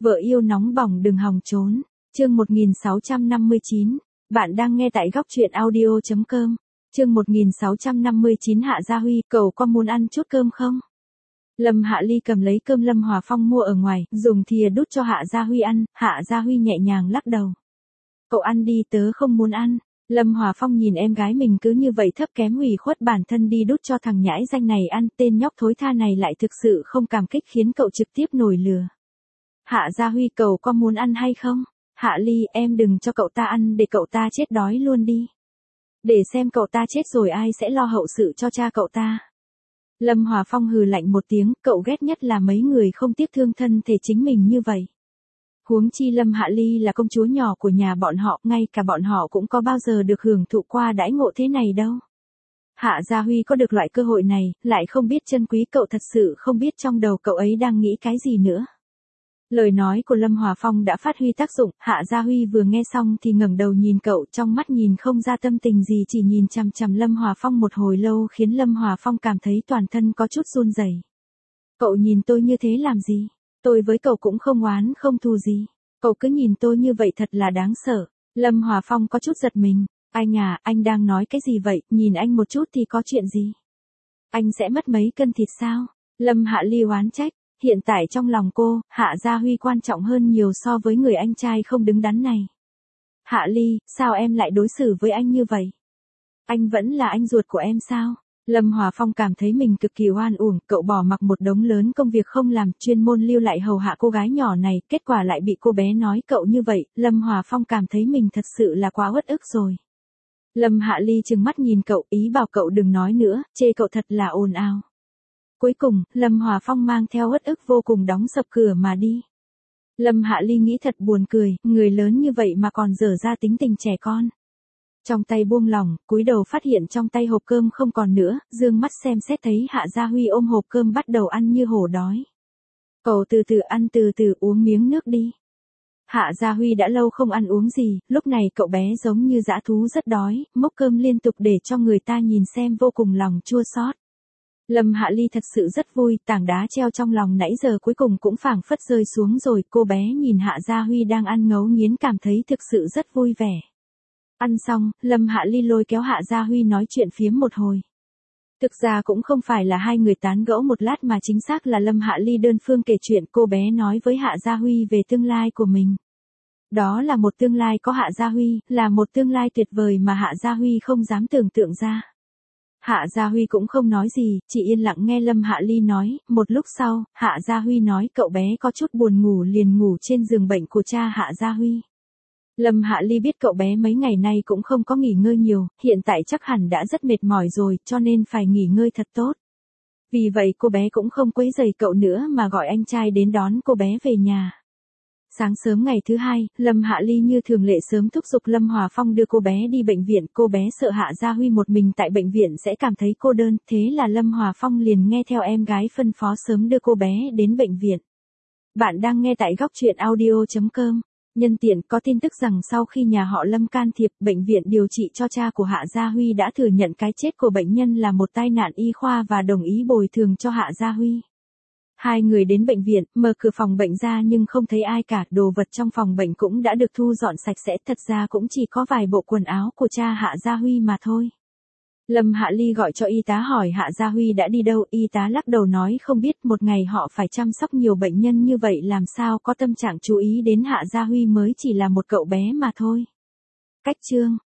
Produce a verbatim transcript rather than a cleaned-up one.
Vợ yêu nóng bỏng đừng hòng trốn. Chương một nghìn sáu trăm năm mươi chín. Bạn đang nghe tại góc truyện audio chấm com. Chương một nghìn sáu trăm năm mươi chín. Hạ Gia Huy, cậu có muốn ăn chút cơm không? Lâm Hạ Ly cầm lấy cơm Lâm Hòa Phong mua ở ngoài, dùng thìa đút cho Hạ Gia Huy ăn. Hạ Gia Huy nhẹ nhàng lắc đầu. Cậu ăn đi, tớ không muốn ăn. Lâm Hòa Phong nhìn em gái mình cứ như vậy thấp kém ủy khuất bản thân đi đút cho thằng nhãi danh này ăn, tên nhóc thối tha này lại thực sự không cảm kích khiến cậu trực tiếp nổi lửa. Hạ Gia Huy, cậu có muốn ăn hay không? Hạ Ly, em đừng cho cậu ta ăn để cậu ta chết đói luôn đi. Để xem cậu ta chết rồi ai sẽ lo hậu sự cho cha cậu ta. Lâm Hòa Phong hừ lạnh một tiếng, cậu ghét nhất là mấy người không tiếc thương thân thể chính mình như vậy. Huống chi Lâm Hạ Ly là công chúa nhỏ của nhà bọn họ, ngay cả bọn họ cũng có bao giờ được hưởng thụ qua đãi ngộ thế này đâu. Hạ Gia Huy có được loại cơ hội này, lại không biết trân quý, cậu thật sự không biết trong đầu cậu ấy đang nghĩ cái gì nữa. Lời nói của Lâm Hòa Phong đã phát huy tác dụng, Hạ Gia Huy vừa nghe xong thì ngẩng đầu nhìn cậu, trong mắt nhìn không ra tâm tình gì, chỉ nhìn chằm chằm Lâm Hòa Phong một hồi lâu khiến Lâm Hòa Phong cảm thấy toàn thân có chút run rẩy. Cậu nhìn tôi như thế làm gì? Tôi với cậu cũng không oán không thù gì. Cậu cứ nhìn tôi như vậy thật là đáng sợ. Lâm Hòa Phong có chút giật mình. Anh à, anh đang nói cái gì vậy, nhìn anh một chút thì có chuyện gì? Anh sẽ mất mấy cân thịt sao? Lâm Hạ Ly oán trách. Hiện tại trong lòng cô, Hạ Gia Huy quan trọng hơn nhiều so với người anh trai không đứng đắn này. Hạ Ly, sao em lại đối xử với anh như vậy? Anh vẫn là anh ruột của em sao? Lâm Hòa Phong cảm thấy mình cực kỳ oan uổng, cậu bỏ mặc một đống lớn công việc không làm, chuyên môn lưu lại hầu hạ cô gái nhỏ này, kết quả lại bị cô bé nói cậu như vậy, Lâm Hòa Phong cảm thấy mình thật sự là quá uất ức rồi. Lâm Hạ Ly trừng mắt nhìn cậu, ý bảo cậu đừng nói nữa, chê cậu thật là ồn ào. Cuối cùng, Lâm Hòa Phong mang theo uất ức vô cùng đóng sập cửa mà đi. Lâm Hạ Ly nghĩ thật buồn cười, người lớn như vậy mà còn dở ra tính tình trẻ con. Trong tay buông lỏng, cúi đầu phát hiện trong tay hộp cơm không còn nữa, dương mắt xem xét thấy Hạ Gia Huy ôm hộp cơm bắt đầu ăn như hổ đói. Cậu từ từ ăn, từ từ uống miếng nước đi. Hạ Gia Huy đã lâu không ăn uống gì, lúc này cậu bé giống như dã thú rất đói, mốc cơm liên tục để cho người ta nhìn xem vô cùng lòng chua xót. Lâm Hạ Ly thật sự rất vui, tảng đá treo trong lòng nãy giờ cuối cùng cũng phảng phất rơi xuống rồi, cô bé nhìn Hạ Gia Huy đang ăn ngấu nghiến cảm thấy thực sự rất vui vẻ. Ăn xong, Lâm Hạ Ly lôi kéo Hạ Gia Huy nói chuyện phiếm một hồi. Thực ra cũng không phải là hai người tán gẫu một lát mà chính xác là Lâm Hạ Ly đơn phương kể chuyện, cô bé nói với Hạ Gia Huy về tương lai của mình. Đó là một tương lai có Hạ Gia Huy, là một tương lai tuyệt vời mà Hạ Gia Huy không dám tưởng tượng ra. Hạ Gia Huy cũng không nói gì, chỉ yên lặng nghe Lâm Hạ Ly nói, một lúc sau, Hạ Gia Huy nói cậu bé có chút buồn ngủ liền ngủ trên giường bệnh của cha Hạ Gia Huy. Lâm Hạ Ly biết cậu bé mấy ngày nay cũng không có nghỉ ngơi nhiều, hiện tại chắc hẳn đã rất mệt mỏi rồi, cho nên phải nghỉ ngơi thật tốt. Vì vậy cô bé cũng không quấy rầy cậu nữa mà gọi anh trai đến đón cô bé về nhà. Sáng sớm ngày thứ hai, Lâm Hạ Ly như thường lệ sớm thúc giục Lâm Hòa Phong đưa cô bé đi bệnh viện, cô bé sợ Hạ Gia Huy một mình tại bệnh viện sẽ cảm thấy cô đơn, thế là Lâm Hòa Phong liền nghe theo em gái phân phó sớm đưa cô bé đến bệnh viện. Bạn đang nghe tại góc truyện audio chấm com. Nhân tiện có tin tức rằng sau khi nhà họ Lâm can thiệp, bệnh viện điều trị cho cha của Hạ Gia Huy đã thừa nhận cái chết của bệnh nhân là một tai nạn y khoa và đồng ý bồi thường cho Hạ Gia Huy. Hai người đến bệnh viện, mở cửa phòng bệnh ra nhưng không thấy ai cả, đồ vật trong phòng bệnh cũng đã được thu dọn sạch sẽ, thật ra cũng chỉ có vài bộ quần áo của cha Hạ Gia Huy mà thôi. Lâm Hạ Ly gọi cho y tá hỏi Hạ Gia Huy đã đi đâu, y tá lắc đầu nói không biết, một ngày họ phải chăm sóc nhiều bệnh nhân như vậy làm sao có tâm trạng chú ý đến Hạ Gia Huy mới chỉ là một cậu bé mà thôi. Cách chương